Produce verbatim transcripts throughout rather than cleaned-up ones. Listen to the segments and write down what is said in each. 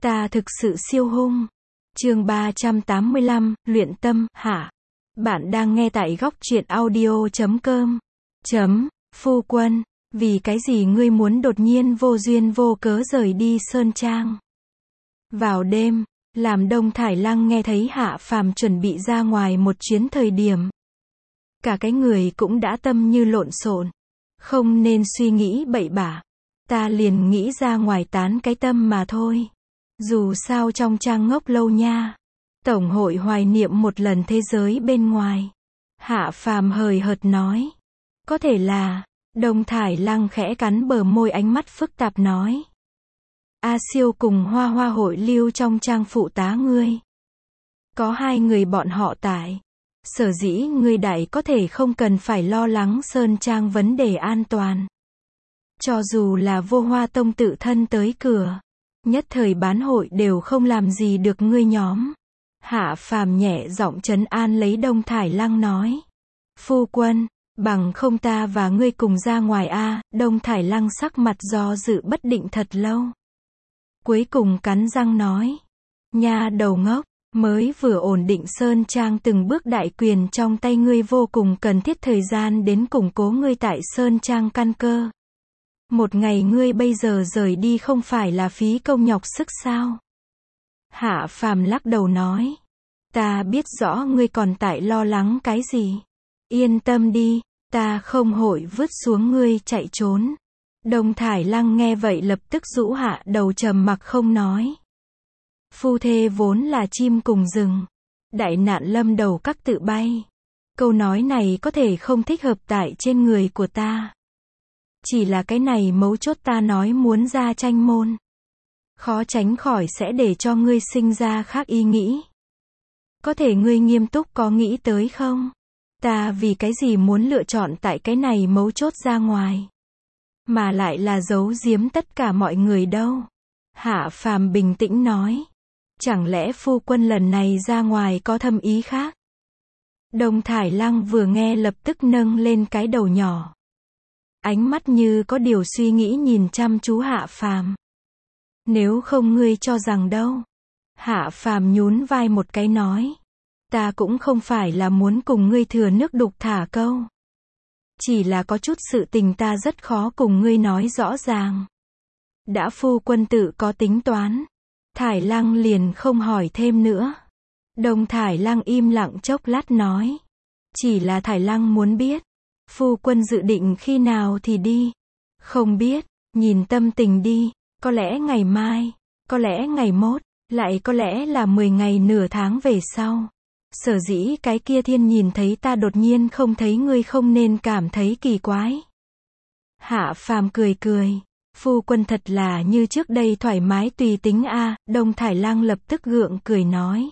Ta thực sự siêu hung. Chương ba trăm tám mươi lăm, luyện tâm, hạ. Bạn đang nghe tại góc truyện audio chấm com. Chấm, phu quân, vì cái gì ngươi muốn đột nhiên vô duyên vô cớ rời đi Sơn Trang? Vào đêm, làm Đông Thải Lăng nghe thấy Hạ Phàm chuẩn bị ra ngoài một chuyến thời điểm. Cả cái người cũng đã tâm như lộn xộn. Không nên suy nghĩ bậy bạ. Ta liền nghĩ ra ngoài tán cái tâm mà thôi. Dù sao trong trang ngốc lâu nha. Tổng hội hoài niệm một lần thế giới bên ngoài. Hạ Phàm hời hợt nói. Có thể là, Đông Thải Lăng khẽ cắn bờ môi, ánh mắt phức tạp nói. A Siêu cùng Hoa Hoa hội lưu trong trang phụ tá ngươi. Có hai người bọn họ tại. Sở dĩ ngươi đại có thể không cần phải lo lắng Sơn Trang vấn đề an toàn. Cho dù là Vô Hoa Tông tự thân tới cửa, nhất thời bán hội đều không làm gì được ngươi nhóm. Hạ Phàm nhẹ giọng trấn an lấy Đông Thải Lăng nói. Phu quân, bằng không ta và ngươi cùng ra ngoài a. Đông Thải Lăng sắc mặt do dự bất định thật lâu. Cuối cùng cắn răng nói. Nha đầu ngốc, mới vừa ổn định Sơn Trang từng bước đại quyền trong tay ngươi, vô cùng cần thiết thời gian đến củng cố ngươi tại Sơn Trang căn cơ. Một ngày ngươi bây giờ rời đi không phải là phí công nhọc sức sao? Hạ Phàm lắc đầu nói. Ta biết rõ ngươi còn tại lo lắng cái gì. Yên tâm đi, ta không hội vứt xuống ngươi chạy trốn. Đông Thải Lăng nghe vậy lập tức rũ hạ đầu trầm mặc không nói. Phu thê vốn là chim cùng rừng. Đại nạn lâm đầu các tự bay. Câu nói này có thể không thích hợp tại trên người của ta. Chỉ là cái này mấu chốt, ta nói muốn ra tranh môn. Khó tránh khỏi sẽ để cho ngươi sinh ra khác ý nghĩ. Có thể ngươi nghiêm túc có nghĩ tới không? Ta vì cái gì muốn lựa chọn tại cái này mấu chốt ra ngoài? Mà lại là giấu giếm tất cả mọi người đâu? Hạ Phàm bình tĩnh nói. Chẳng lẽ phu quân lần này ra ngoài có thâm ý khác? Đông Thải Lăng vừa nghe lập tức nâng lên cái đầu nhỏ. Ánh mắt như có điều suy nghĩ nhìn chăm chú Hạ Phàm. Nếu không ngươi cho rằng đâu? Hạ Phàm nhún vai một cái nói. Ta cũng không phải là muốn cùng ngươi thừa nước đục thả câu. Chỉ là có chút sự tình ta rất khó cùng ngươi nói rõ ràng. Đã phu quân tự có tính toán. Thải Lăng liền không hỏi thêm nữa. Đông Thải Lăng im lặng chốc lát nói. Chỉ là Thải Lăng muốn biết. Phu quân dự định khi nào thì đi? Không biết, nhìn tâm tình đi. Có lẽ ngày mai, có lẽ ngày mốt, lại có lẽ là mười ngày nửa tháng về sau. Sở dĩ cái kia thiên nhìn thấy ta đột nhiên không thấy ngươi không nên cảm thấy kỳ quái. Hạ Phàm cười cười. Phu quân thật là như trước đây thoải mái tùy tính a. Đông Thải Lăng lập tức gượng cười nói.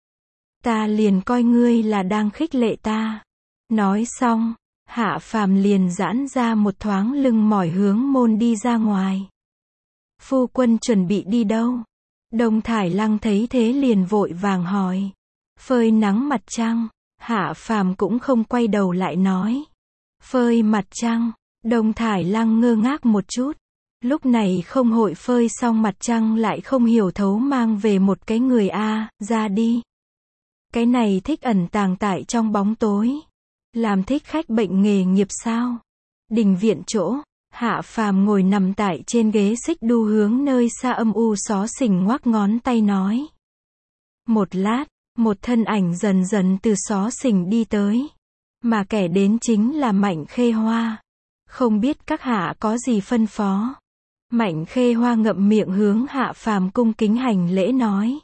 Ta liền coi ngươi là đang khích lệ ta. Nói xong, Hạ Phàm liền giãn ra một thoáng lưng mỏi hướng môn đi ra ngoài. Phu quân chuẩn bị đi đâu? Đông Thải Lăng thấy thế liền vội vàng hỏi. Phơi nắng mặt trăng. Hạ Phàm cũng không quay đầu lại nói. Phơi mặt trăng. Đông Thải Lăng ngơ ngác một chút. Lúc này không hội phơi xong mặt trăng lại không hiểu thấu mang về một cái người a, ra đi. Cái này thích ẩn tàng tại trong bóng tối. Làm thích khách bệnh nghề nghiệp sao? Đình viện chỗ, Hạ Phàm ngồi nằm tại trên ghế xích đu hướng nơi xa âm u xó xỉnh ngoắc ngón tay nói. Một lát, một thân ảnh dần dần từ xó xỉnh đi tới. Mà kẻ đến chính là Mạnh Khê Hoa. Không biết các hạ có gì phân phó? Mạnh Khê Hoa ngậm miệng hướng Hạ Phàm cung kính hành lễ nói.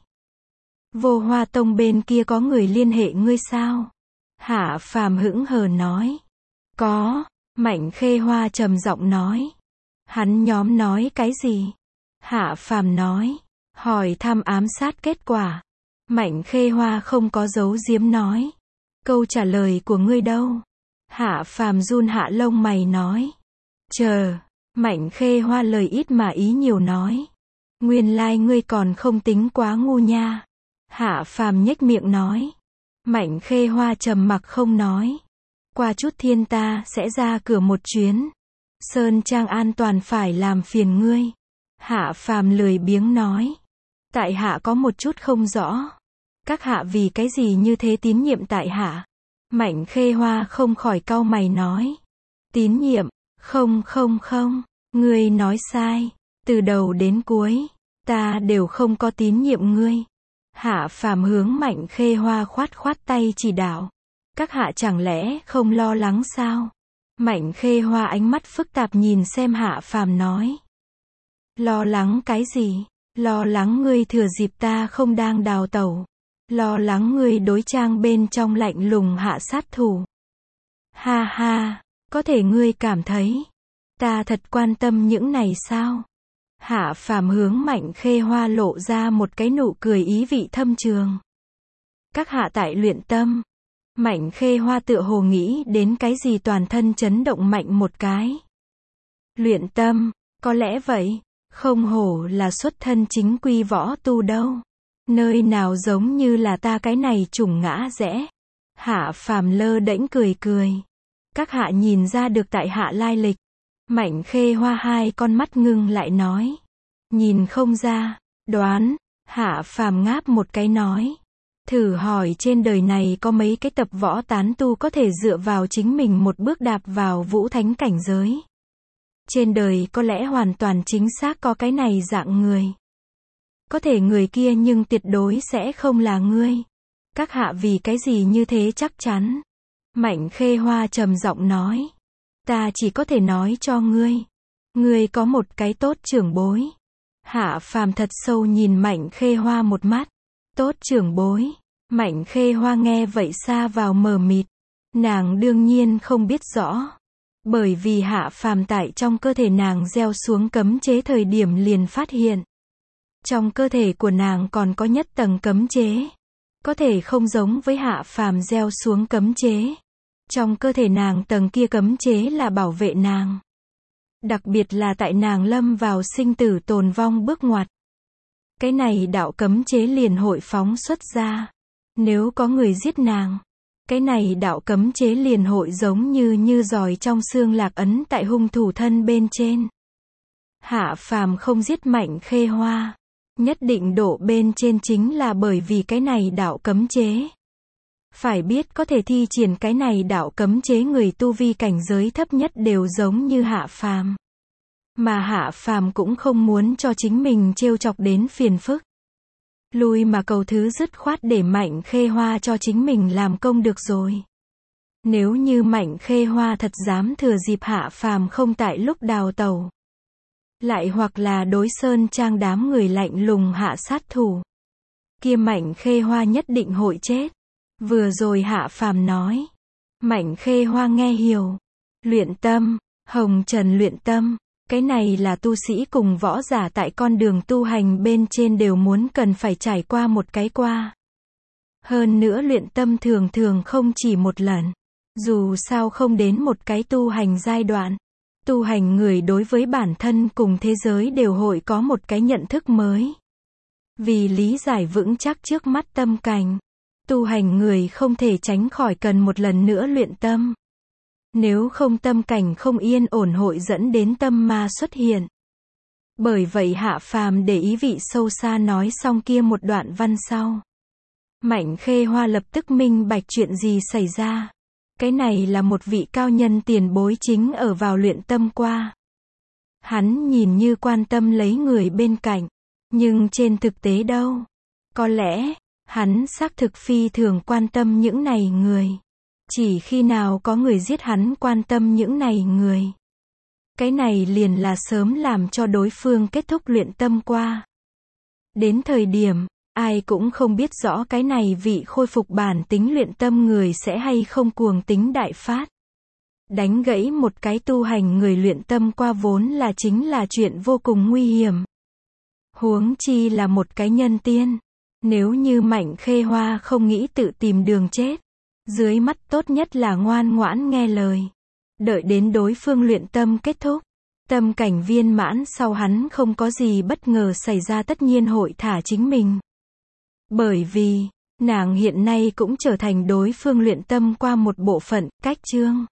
Vô Hoa Tông bên kia có người liên hệ ngươi sao? Hạ Phàm hững hờ nói. Có. Mạnh Khê Hoa trầm giọng nói. Hắn nhóm nói cái gì? Hạ Phàm nói. Hỏi thăm ám sát kết quả. Mạnh Khê Hoa không có giấu giếm nói. Câu trả lời của ngươi đâu? Hạ Phàm run hạ lông mày nói. Chờ. Mạnh Khê Hoa lời ít mà ý nhiều nói. Nguyên lai ngươi còn không tính quá ngu nha. Hạ Phàm nhếch miệng nói. Mạnh Khê Hoa trầm mặc không nói. Qua chút thiên ta sẽ ra cửa một chuyến. Sơn Trang an toàn phải làm phiền ngươi. Hạ Phàm lười biếng nói. Tại hạ có một chút không rõ. Các hạ vì cái gì như thế tín nhiệm tại hạ? Mạnh Khê Hoa không khỏi cau mày nói. Tín nhiệm? Không không không, ngươi nói sai. Từ đầu đến cuối, ta đều không có tín nhiệm ngươi. Hạ Phàm hướng Mạnh Khê Hoa khoát khoát tay chỉ đạo. Các hạ chẳng lẽ không lo lắng sao? Mạnh Khê Hoa ánh mắt phức tạp nhìn xem Hạ Phàm nói. Lo lắng cái gì? Lo lắng ngươi thừa dịp ta không đang đào tẩu. Lo lắng ngươi đối trang bên trong lạnh lùng hạ sát thủ. Ha ha, có thể ngươi cảm thấy ta thật quan tâm những này sao? Hạ Phàm hướng Mạnh Khê Hoa lộ ra một cái nụ cười ý vị thâm trường. Các hạ tại luyện tâm. Mạnh Khê Hoa tựa hồ nghĩ đến cái gì toàn thân chấn động mạnh một cái. Luyện tâm, có lẽ vậy, không hổ là xuất thân chính quy võ tu đâu. Nơi nào giống như là ta cái này chủng ngã rẽ. Hạ Phàm lơ đễnh cười cười. Các hạ nhìn ra được tại hạ lai lịch. Mạnh Khê Hoa hai con mắt ngưng lại nói. Nhìn không ra, đoán. Hạ Phàm ngáp một cái nói. Thử hỏi trên đời này có mấy cái tập võ tán tu có thể dựa vào chính mình một bước đạp vào vũ thánh cảnh giới. Trên đời có lẽ hoàn toàn chính xác có cái này dạng người. Có thể người kia nhưng tuyệt đối sẽ không là ngươi. Các hạ vì cái gì như thế chắc chắn? Mạnh Khê Hoa trầm giọng nói. Ta chỉ có thể nói cho ngươi. Ngươi có một cái tốt trưởng bối. Hạ Phàm thật sâu nhìn Mạnh Khê Hoa một mắt. Tốt trưởng bối. Mạnh Khê Hoa nghe vậy xa vào mờ mịt. Nàng đương nhiên không biết rõ. Bởi vì Hạ Phàm tại trong cơ thể nàng gieo xuống cấm chế thời điểm liền phát hiện. Trong cơ thể của nàng còn có nhất tầng cấm chế. Có thể không giống với Hạ Phàm gieo xuống cấm chế. Trong cơ thể nàng tầng kia cấm chế là bảo vệ nàng. Đặc biệt là tại nàng lâm vào sinh tử tồn vong bước ngoặt. Cái này đạo cấm chế liền hội phóng xuất ra. Nếu có người giết nàng, cái này đạo cấm chế liền hội giống như như giòi trong xương lạc ấn tại hung thủ thân bên trên. Hạ Phàm không giết Mạnh Khê Hoa. Nhất định độ bên trên chính là bởi vì cái này đạo cấm chế. Phải biết có thể thi triển cái này đạo cấm chế người tu vi cảnh giới thấp nhất đều giống như Hạ Phàm. Mà Hạ Phàm cũng không muốn cho chính mình trêu chọc đến phiền phức. Lui mà cầu thứ dứt khoát để Mạnh Khê Hoa cho chính mình làm công được rồi. Nếu như Mạnh Khê Hoa thật dám thừa dịp Hạ Phàm không tại lúc đào tẩu. Lại hoặc là đối sơn trang đám người lạnh lùng hạ sát thủ. Kia Mạnh Khê Hoa nhất định hội chết. Vừa rồi Hạ Phàm nói. Mạnh Khê Hoa nghe hiểu. Luyện tâm, hồng trần luyện tâm. Cái này là tu sĩ cùng võ giả tại con đường tu hành bên trên đều muốn cần phải trải qua một cái qua. Hơn nữa luyện tâm thường thường không chỉ một lần. Dù sao không đến một cái tu hành giai đoạn. Tu hành người đối với bản thân cùng thế giới đều hội có một cái nhận thức mới. Vì lý giải vững chắc trước mắt tâm cảnh, tu hành người không thể tránh khỏi cần một lần nữa luyện tâm. Nếu không tâm cảnh không yên ổn hội dẫn đến tâm ma xuất hiện. Bởi vậy Hạ Phàm để ý vị sâu xa nói xong kia một đoạn văn sau. Mạnh Khê Hoa lập tức minh bạch chuyện gì xảy ra. Cái này là một vị cao nhân tiền bối chính ở vào luyện tâm qua. Hắn nhìn như quan tâm lấy người bên cạnh. Nhưng trên thực tế đâu? Có lẽ, hắn xác thực phi thường quan tâm những này người. Chỉ khi nào có người giết hắn quan tâm những này người. Cái này liền là sớm làm cho đối phương kết thúc luyện tâm qua. Đến thời điểm, ai cũng không biết rõ cái này vị khôi phục bản tính luyện tâm người sẽ hay không cuồng tính đại phát. Đánh gãy một cái tu hành người luyện tâm qua vốn là chính là chuyện vô cùng nguy hiểm. Huống chi là một cái nhân tiên. Nếu như Mạnh Khê Hoa không nghĩ tự tìm đường chết. Dưới mắt tốt nhất là ngoan ngoãn nghe lời. Đợi đến đối phương luyện tâm kết thúc. Tâm cảnh viên mãn sau hắn không có gì bất ngờ xảy ra tất nhiên hội thả chính mình. Bởi vì, nàng hiện nay cũng trở thành đối phương luyện tâm qua một bộ phận, cách chương.